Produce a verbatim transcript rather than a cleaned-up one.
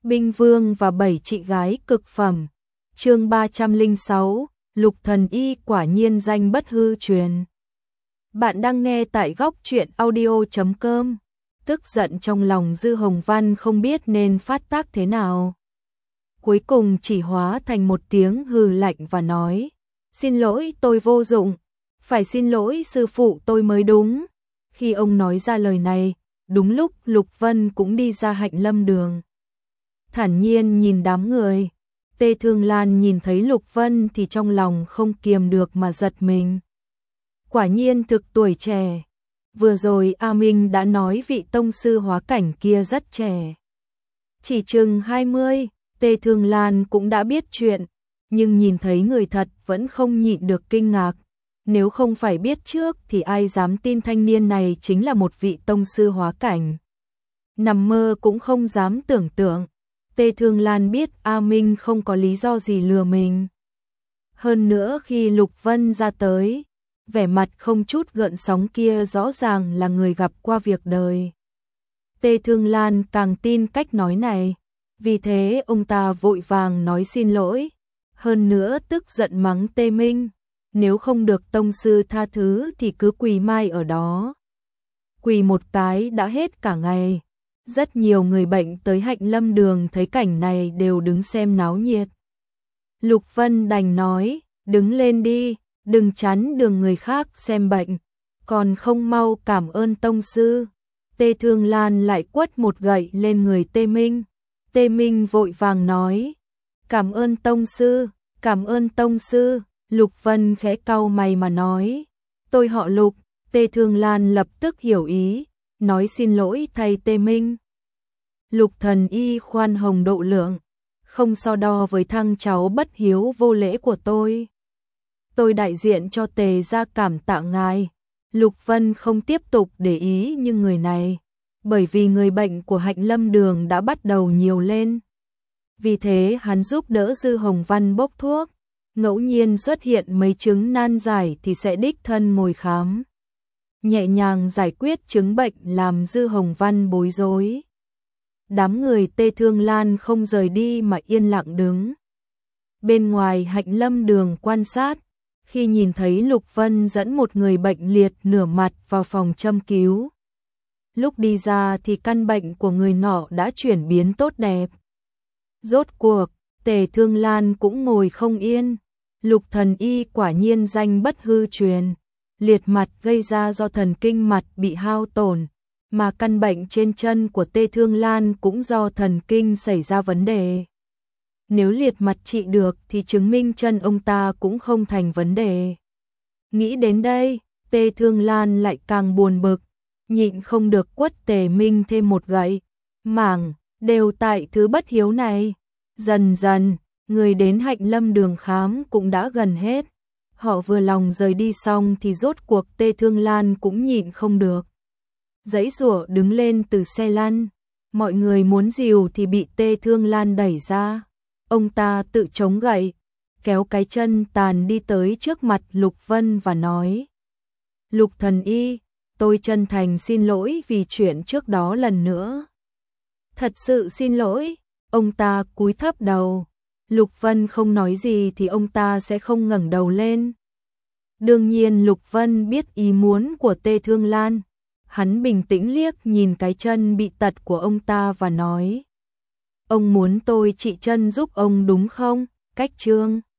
Binh Vương và bảy chị gái cực phẩm. Chương ba trăm lẻ sáu, Lục Thần Y quả nhiên danh bất hư truyền. Bạn đang nghe tại góc truyện audio chấm com. Tức giận trong lòng Dư Hồng Văn không biết nên phát tác thế nào. Cuối cùng chỉ hóa thành một tiếng hừ lạnh và nói: "Xin lỗi, tôi vô dụng, phải xin lỗi sư phụ tôi mới đúng." Khi ông nói ra lời này, đúng lúc Lục Vân cũng đi ra Hạnh Lâm Đường. Thản nhiên nhìn đám người, Tê Thương Lan nhìn thấy Lục Vân thì trong lòng không kiềm được mà giật mình. Quả nhiên thực tuổi trẻ. Vừa rồi A Minh đã nói vị tông sư hóa cảnh kia rất trẻ. Chỉ chừng hai mươi, Tê Thương Lan cũng đã biết chuyện, nhưng nhìn thấy người thật vẫn không nhịn được kinh ngạc. Nếu không phải biết trước thì ai dám tin thanh niên này chính là một vị tông sư hóa cảnh. Nằm mơ cũng không dám tưởng tượng. Tê Thương Lan biết A Minh không có lý do gì lừa mình. Hơn nữa khi Lục Vân ra tới, vẻ mặt không chút gợn sóng kia rõ ràng là người gặp qua việc đời. Tê Thương Lan càng tin cách nói này, vì thế ông ta vội vàng nói xin lỗi, hơn nữa tức giận mắng Tê Minh, nếu không được tông sư tha thứ thì cứ quỳ mai ở đó. Quỳ một cái đã hết cả ngày. Rất nhiều người bệnh tới Hạnh Lâm Đường thấy cảnh này đều đứng xem náo nhiệt. Lục Vân đành nói, đứng lên đi, đừng chắn đường người khác xem bệnh, còn không mau cảm ơn tông sư. Tê Thương Lan lại quất một gậy lên người Tê Minh. Tê Minh vội vàng nói, cảm ơn tông sư, cảm ơn tông sư. Lục Vân khẽ cau mày mà nói, tôi họ Lục. Tê Thương Lan lập tức hiểu ý, nói xin lỗi thay Tê Minh. Lục Thần Y khoan hồng độ lượng, không so đo với thằng cháu bất hiếu vô lễ của tôi. Tôi đại diện cho Tề gia cảm tạ ngài. Lục Vân không tiếp tục để ý nhưng người này, bởi vì người bệnh của Hạnh Lâm Đường đã bắt đầu nhiều lên. Vì thế hắn giúp đỡ Dư Hồng Văn bốc thuốc, ngẫu nhiên xuất hiện mấy chứng nan giải thì sẽ đích thân ngồi khám. Nhẹ nhàng giải quyết chứng bệnh làm Dư Hồng Văn bối rối. Đám người Tê Thương Lan không rời đi mà yên lặng đứng bên ngoài Hạnh Lâm Đường quan sát. Khi nhìn thấy Lục Vân dẫn một người bệnh liệt nửa mặt vào phòng châm cứu, lúc đi ra thì căn bệnh của người nọ đã chuyển biến tốt đẹp. Rốt cuộc, Tề Thương Lan cũng ngồi không yên. Lục Thần Y quả nhiên danh bất hư truyền. Liệt mặt gây ra do thần kinh mặt bị hao tổn, mà căn bệnh trên chân của Tê Thương Lan cũng do thần kinh xảy ra vấn đề. Nếu liệt mặt trị được thì chứng minh chân ông ta cũng không thành vấn đề. Nghĩ đến đây, Tê Thương Lan lại càng buồn bực, nhịn không được quất Tề Minh thêm một gậy. Mảng, đều tại thứ bất hiếu này. Dần dần, người đến Hạnh Lâm Đường khám cũng đã gần hết. Họ vừa lòng rời đi xong thì rốt cuộc Tê Thương Lan cũng nhịn không được. Giãy giụa đứng lên từ xe lăn. Mọi người muốn dìu thì bị Tê Thương Lan đẩy ra. Ông ta tự chống gậy, kéo cái chân tàn đi tới trước mặt Lục Vân và nói: Lục Thần Y, tôi chân thành xin lỗi vì chuyện trước đó lần nữa. Thật sự xin lỗi. Ông ta cúi thấp đầu. Lục Vân không nói gì thì ông ta sẽ không ngẩng đầu lên. Đương nhiên Lục Vân biết ý muốn của Tê Thương Lan. Hắn bình tĩnh liếc nhìn cái chân bị tật của ông ta và nói: Ông muốn tôi trị chân giúp ông đúng không? Cách chương